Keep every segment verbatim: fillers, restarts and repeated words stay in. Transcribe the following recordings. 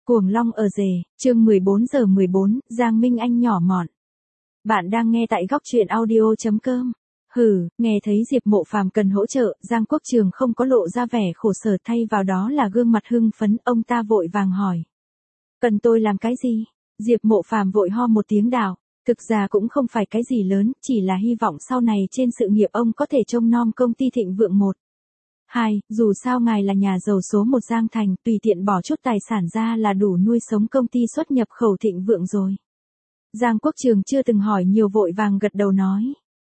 Cuồng long ở rể, chương mười bốn giờ mười bốn, Giang Minh Anh nhỏ mọn. Bạn đang nghe tại góc truyện audio chấm com. Hừ, nghe thấy Diệp Mộ Phàm cần hỗ trợ, Giang Quốc Trường không có lộ ra vẻ khổ sở, thay vào đó là gương mặt hưng phấn, ông ta vội vàng hỏi. Cần tôi làm cái gì? Diệp Mộ Phàm vội ho một tiếng đạo, thực ra cũng không phải cái gì lớn, chỉ là hy vọng sau này trên sự nghiệp ông có thể trông nom công ty thịnh vượng một. Hai, dù sao ngài là nhà giàu số một Giang Thành, tùy tiện bỏ chút tài sản ra là đủ nuôi sống công ty xuất nhập khẩu thịnh vượng rồi. Giang Quốc Trường chưa từng hỏi nhiều vội vàng gật đầu nói.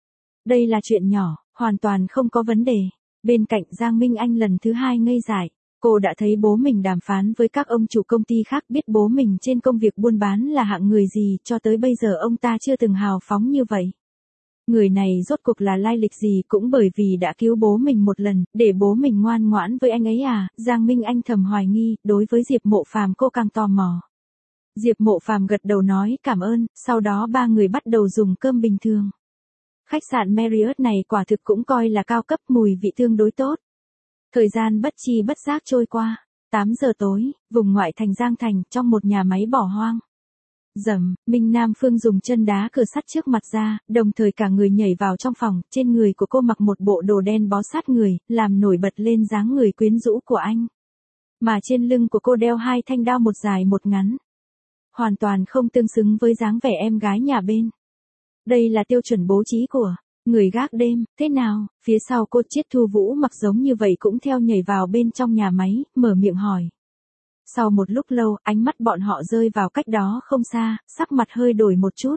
Đây là chuyện nhỏ, hoàn toàn không có vấn đề. Bên cạnh Giang Minh Anh lần thứ hai ngây dại, cô đã thấy bố mình đàm phán với các ông chủ công ty khác, biết bố mình trên công việc buôn bán là hạng người gì, cho tới bây giờ ông ta chưa từng hào phóng như vậy. Người này rốt cuộc là lai lịch gì, cũng bởi vì đã cứu bố mình một lần, để bố mình ngoan ngoãn với anh ấy à? Giang Minh Anh thầm hoài nghi, đối với Diệp Mộ Phàm cô càng tò mò. Diệp Mộ Phàm gật đầu nói cảm ơn, sau đó ba người bắt đầu dùng cơm bình thường. Khách sạn Marriott này quả thực cũng coi là cao cấp, mùi vị tương đối tốt. Thời gian bất chi bất giác trôi qua, tám giờ tối, vùng ngoại thành Giang Thành, trong một nhà máy bỏ hoang. Dầm, Minh Nam Phương dùng chân đá cửa sắt trước mặt ra, đồng thời cả người nhảy vào trong phòng, trên người của cô mặc một bộ đồ đen bó sát người, làm nổi bật lên dáng người quyến rũ của anh. Mà trên lưng của cô đeo hai thanh đao, một dài một ngắn. Hoàn toàn không tương xứng với dáng vẻ em gái nhà bên. Đây là tiêu chuẩn bố trí của người gác đêm, thế nào? Phía sau cô Triết Thu Vũ mặc giống như vậy cũng theo nhảy vào bên trong nhà máy, mở miệng hỏi. Sau một lúc lâu, ánh mắt bọn họ rơi vào cách đó không xa, sắc mặt hơi đổi một chút.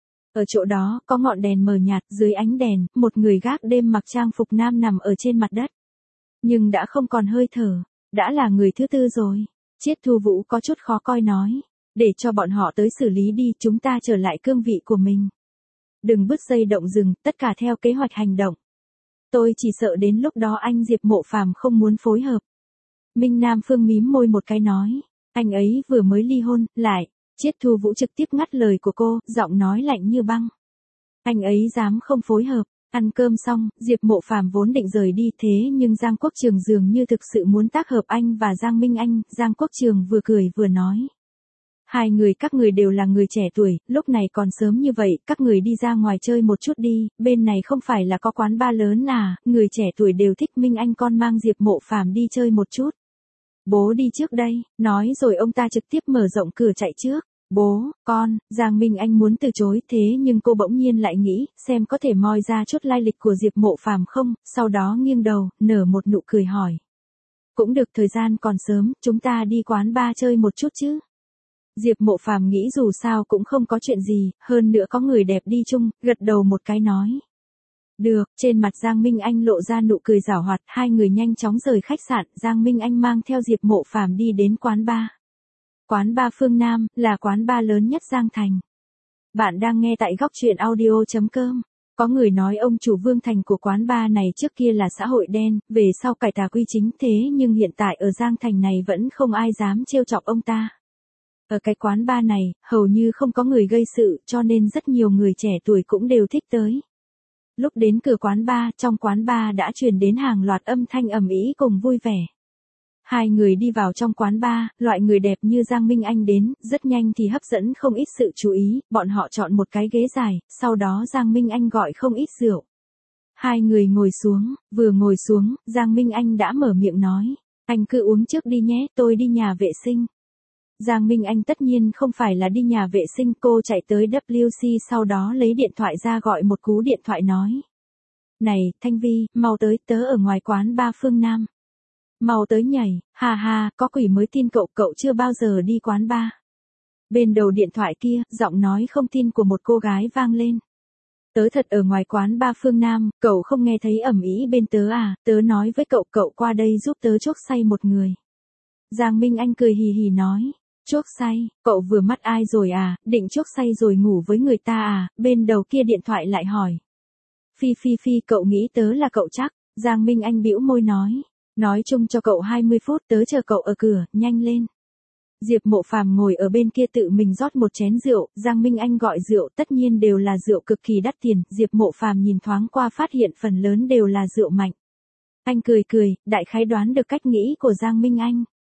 Ở chỗ đó, có ngọn đèn mờ nhạt, dưới ánh đèn, một người gác đêm mặc trang phục nam nằm ở trên mặt đất. Nhưng đã không còn hơi thở, đã là người thứ tư rồi. Triết Thu Vũ có chút khó coi nói, để cho bọn họ tới xử lý đi, chúng ta trở lại cương vị của mình. Đừng bứt dây động rừng, tất cả theo kế hoạch hành động. Tôi chỉ sợ đến lúc đó anh Diệp Mộ Phàm không muốn phối hợp. Minh Nam Phương mím môi một cái nói, anh ấy vừa mới ly hôn, lại. Triết Thu Vũ trực tiếp ngắt lời của cô, giọng nói lạnh như băng. Anh ấy dám không phối hợp. Ăn cơm xong, Diệp Mộ Phàm vốn định rời đi, thế nhưng Giang Quốc Trường dường như thực sự muốn tác hợp anh và Giang Minh Anh. Giang Quốc Trường vừa cười vừa nói. Hai người các người đều là người trẻ tuổi, lúc này còn sớm như vậy, các người đi ra ngoài chơi một chút đi, bên này không phải là có quán bar lớn à, người trẻ tuổi đều thích. Minh Anh con mang Diệp Mộ Phàm đi chơi một chút. Bố đi trước đây, nói rồi ông ta trực tiếp mở rộng cửa chạy trước. Bố, con, Giang Minh Anh muốn từ chối, thế nhưng cô bỗng nhiên lại nghĩ, xem có thể moi ra chút lai lịch của Diệp Mộ Phàm không, sau đó nghiêng đầu, nở một nụ cười hỏi. Cũng được, thời gian còn sớm, chúng ta đi quán bar chơi một chút chứ. Diệp Mộ Phàm nghĩ dù sao cũng không có chuyện gì, hơn nữa có người đẹp đi chung, gật đầu một cái nói. Được, trên mặt Giang Minh Anh lộ ra nụ cười giảo hoạt, hai người nhanh chóng rời khách sạn, Giang Minh Anh mang theo Diệp Mộ Phàm đi đến quán bar. Quán bar Phương Nam, là quán bar lớn nhất Giang Thành. Bạn đang nghe tại góc truyện audio chấm com. Có người nói ông chủ Vương Thành của quán bar này trước kia là xã hội đen, về sau cải tà quy chính, thế nhưng hiện tại ở Giang Thành này vẫn không ai dám trêu chọc ông ta. Ở cái quán bar này, hầu như không có người gây sự, cho nên rất nhiều người trẻ tuổi cũng đều thích tới. Lúc đến cửa quán bar, trong quán bar đã truyền đến hàng loạt âm thanh ầm ĩ cùng vui vẻ. Hai người đi vào trong quán bar, loại người đẹp như Giang Minh Anh đến, rất nhanh thì hấp dẫn không ít sự chú ý, bọn họ chọn một cái ghế dài, sau đó Giang Minh Anh gọi không ít rượu. Hai người ngồi xuống, vừa ngồi xuống, Giang Minh Anh đã mở miệng nói, anh cứ uống trước đi nhé, tôi đi nhà vệ sinh. Giang Minh Anh tất nhiên không phải là đi nhà vệ sinh, cô chạy tới W C sau đó lấy điện thoại ra gọi một cú điện thoại nói. Này, Thanh Vi, mau tới, tớ ở ngoài quán bar Phương Nam. Mau tới nhảy, ha ha, có quỷ mới tin cậu, cậu chưa bao giờ đi quán bar. Bên đầu điện thoại kia, giọng nói không tin của một cô gái vang lên. Tớ thật ở ngoài quán bar Phương Nam, cậu không nghe thấy ầm ĩ bên tớ à, tớ nói với cậu, cậu qua đây giúp tớ chuốc say một người. Giang Minh Anh cười hì hì nói. Chuốc say, cậu vừa mắt ai rồi à, định chuốc say rồi ngủ với người ta à, bên đầu kia điện thoại lại hỏi. Phi phi phi, cậu nghĩ tớ là cậu chắc, Giang Minh Anh bĩu môi nói. Nói chung cho cậu hai mươi phút, tớ chờ cậu ở cửa, nhanh lên. Diệp Mộ Phàm ngồi ở bên kia tự mình rót một chén rượu, Giang Minh Anh gọi rượu, tất nhiên đều là rượu cực kỳ đắt tiền, Diệp Mộ Phàm nhìn thoáng qua phát hiện phần lớn đều là rượu mạnh. Anh cười cười, đại khái đoán được cách nghĩ của Giang Minh Anh.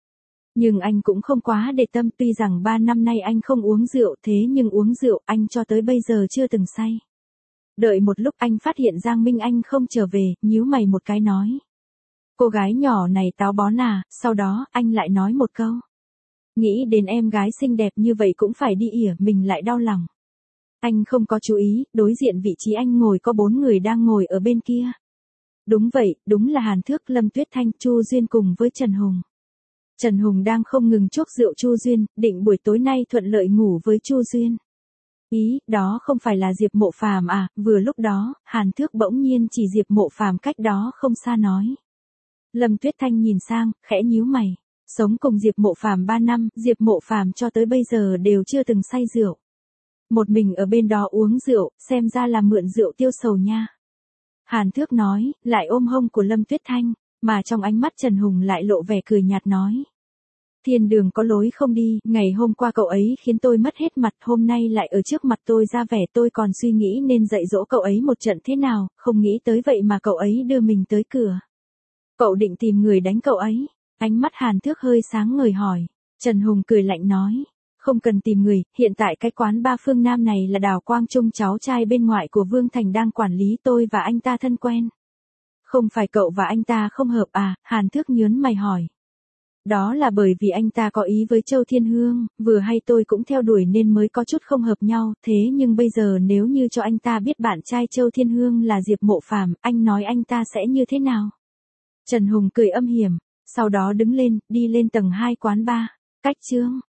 Nhưng anh cũng không quá để tâm, tuy rằng ba năm nay anh không uống rượu, thế nhưng uống rượu anh cho tới bây giờ chưa từng say. Đợi một lúc anh phát hiện Giang Minh Anh không trở về, nhíu mày một cái nói. Cô gái nhỏ này táo bón à, sau đó anh lại nói một câu. Nghĩ đến em gái xinh đẹp như vậy cũng phải đi ỉa, mình lại đau lòng. Anh không có chú ý, đối diện vị trí anh ngồi có bốn người đang ngồi ở bên kia. Đúng vậy, đúng là Hàn Thước, Lâm Tuyết Thanh, Chu Duyên cùng với Trần Hùng. Trần Hùng đang không ngừng chuốc rượu Chu Duyên, định buổi tối nay thuận lợi ngủ với Chu Duyên. Ý, đó không phải là Diệp Mộ Phàm à, vừa lúc đó, Hàn Thước bỗng nhiên chỉ Diệp Mộ Phàm cách đó không xa nói. Lâm Tuyết Thanh nhìn sang, khẽ nhíu mày. Sống cùng Diệp Mộ Phàm ba năm, Diệp Mộ Phàm cho tới bây giờ đều chưa từng say rượu. Một mình ở bên đó uống rượu, xem ra là mượn rượu tiêu sầu nha. Hàn Thước nói, lại ôm hông của Lâm Tuyết Thanh, mà trong ánh mắt Trần Hùng lại lộ vẻ cười nhạt nói. Thiên đường có lối không đi, ngày hôm qua cậu ấy khiến tôi mất hết mặt, hôm nay lại ở trước mặt tôi ra vẻ, tôi còn suy nghĩ nên dạy dỗ cậu ấy một trận thế nào, không nghĩ tới vậy mà cậu ấy đưa mình tới cửa. Cậu định tìm người đánh cậu ấy? Ánh mắt Hàn Thước hơi sáng ngời hỏi. Trần Hùng cười lạnh nói. Không cần tìm người, hiện tại cái quán ba phương Nam này là Đào Quang Trung, cháu trai bên ngoại của Vương Thành đang quản lý, tôi và anh ta thân quen. Không phải cậu và anh ta không hợp à? Hàn Thước nhớn mày hỏi. Đó là bởi vì anh ta có ý với Châu Thiên Hương, vừa hay tôi cũng theo đuổi nên mới có chút không hợp nhau, thế nhưng bây giờ nếu như cho anh ta biết bạn trai Châu Thiên Hương là Diệp Mộ Phàm, anh nói anh ta sẽ như thế nào? Trần Hùng cười âm hiểm, sau đó đứng lên, đi lên tầng hai quán ba. Cách chương